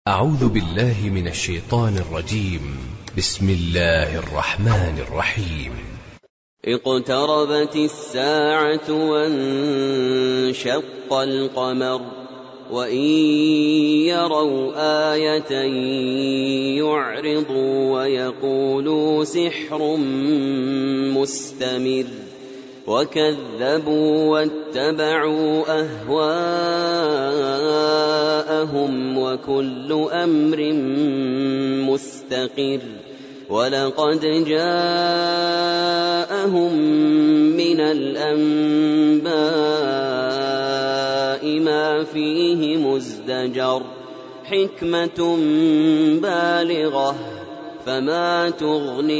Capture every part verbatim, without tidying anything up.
أعوذ بالله من الشيطان الرجيم. بسم الله الرحمن الرحيم. اقتربت الساعة وانشق القمر وإن يروا آية يعرضوا ويقولوا سحر مستمر وكذبوا واتبعوا أهواءهم وكل أمر مستقر ولقد جاءهم من الأنباء ما فيه مزدجر حكمة بالغة فما تغني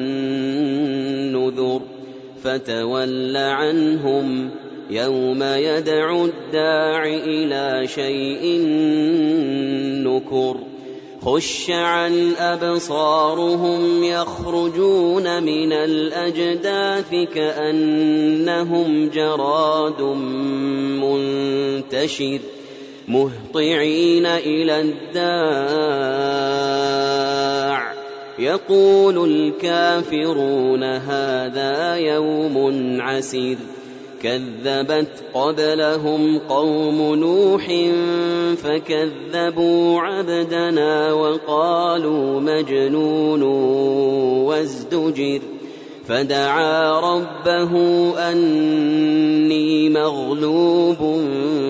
النذر فتول عنهم يوم يدعو الداع إلى شيء نكر خش عن أبصارهم يخرجون من الأجداث كأنهم جراد منتشر مهطعين إلى الداع يقول الكافرون هذا يوم عسير كذبت قبلهم قوم نوح فكذبوا عبدنا وقالوا مجنون وازدجر فدعا ربه أني مغلوب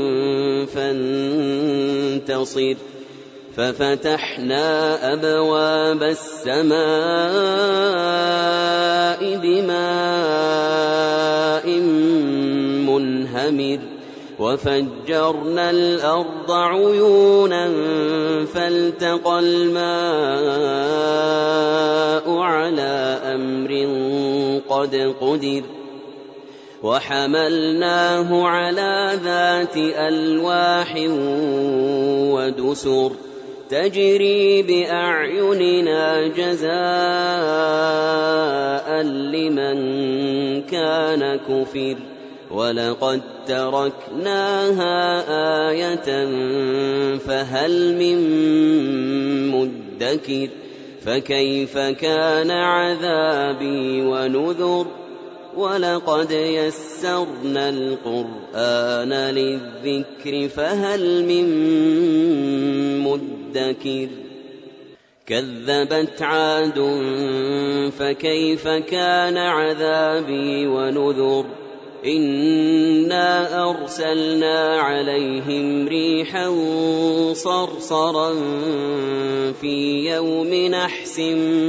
فانتصر ففتحنا أبواب السماء بماء منهمر وفجرنا الأرض عيونا فالتقى الماء على أمر قد قدر وحملناه على ذات ألواح ودسر تجري بأعيننا جزاء لمن كان كفر ولقد تركناها آية فهل من مدكر فكيف كان عذابي ونذر ولقد يسرنا القرآن للذكر فهل من مدكر كذبت عاد فكيف كان عذابي ونذر إنا أرسلنا عليهم ريحا صرصرا في يوم نحس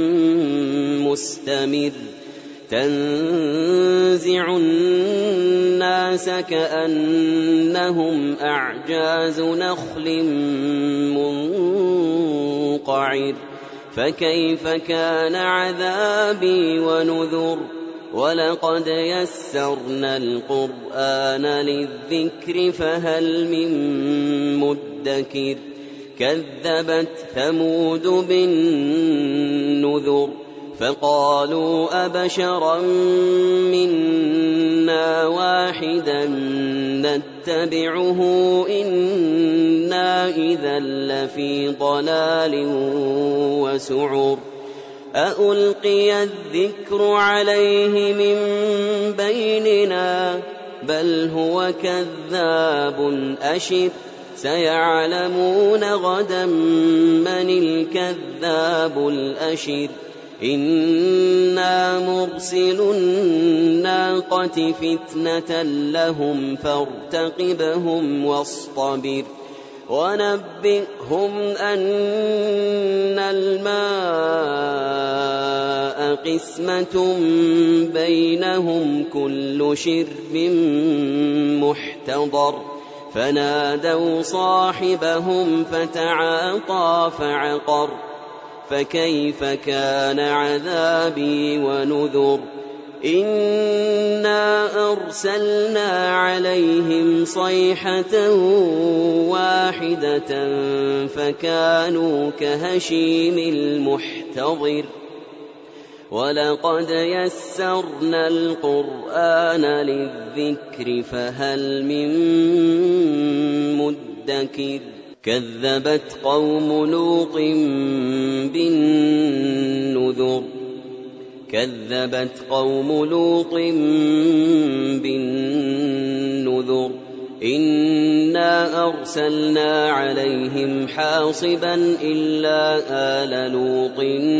مستمر تنزع الناس كأنهم أعجاز نخل منقعر فكيف كان عذابي ونذر ولقد يسرنا القرآن للذكر فهل من مدكر كذبت ثمود بالنذر فقالوا أبشرا منا واحدا نتبعه إنا إذا لفي ضلال وسعر أألقي الذكر عليه من بيننا بل هو كذاب أشر سيعلمون غدا من الكذاب الأشر إنا مرسل الناقة فتنة لهم فارتقبهم واصطبر ونبئهم أن الماء قسمة بينهم كل شرب محتضر فنادوا صاحبهم فتعاطى فعقر فكيف كان عذابي ونذر إنا أرسلنا عليهم صيحة واحدة فكانوا كهشيم المحتضر ولقد يسرنا القرآن للذكر فهل من مدكر كذبت قوم لوط بالنذر كذبت قوم لوط بالنذر إنا أرسلنا عليهم حاصبا إلا آل لوط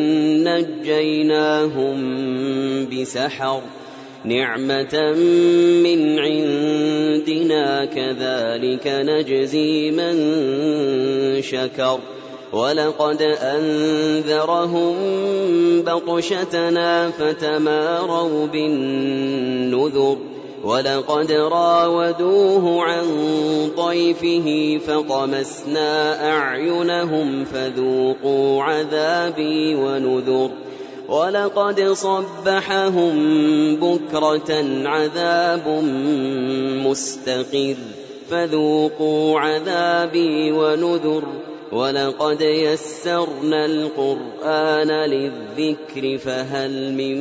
نجيناهم بسحر نعمة من عندنا كذلك نجزي من شكر ولقد أنذرهم بطشتنا فتماروا بالنذر ولقد راودوه عن ضيفه فطمسنا أعينهم فذوقوا عذابي ونذر ولقد صبحهم بكرة عذاب مستقر فذوقوا عذابي ونذر ولقد يسرنا القرآن للذكر فهل من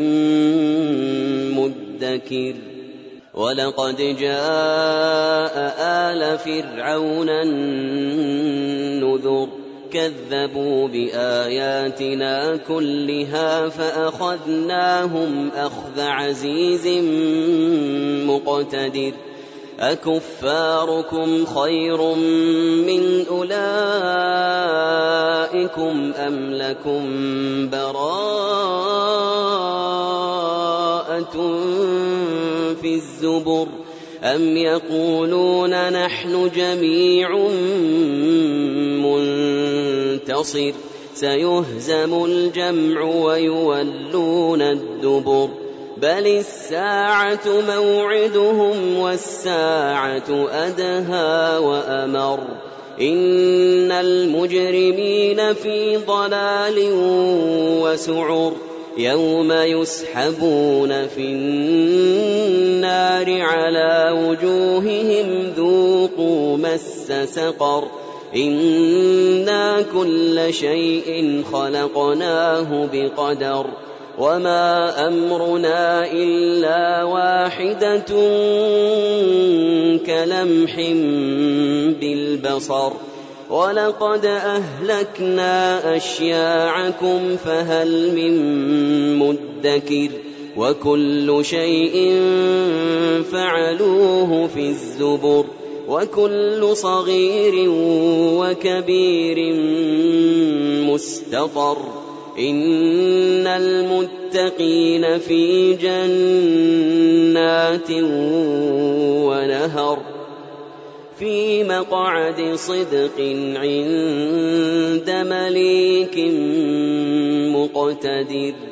مدكر ولقد جاء آل فرعون النذر كذبوا بآياتنا كلها فأخذناهم أخذ عزيز مقتدر أكفاركم خير من أولئكم أم لكم براءة في الزبر أم يقولون نحن جميع منتصر سيهزم الجمع ويولون الدبر بل الساعة موعدهم والساعة أدهى وأمر إن المجرمين في ضلال وسعر يوم يسحبون في النار على وجوههم ذوقوا مس سقر إنا كل شيء خلقناه بقدر وما أمرنا إلا واحدة كلمح بالبصر ولقد أهلكنا أشياعكم فهل من مدكر وكل شيء فعلوه في الزبر وكل صغير وكبير مستطر إن المتقين في جنات ونهر في مقعد صدق عند مليك مقتدر.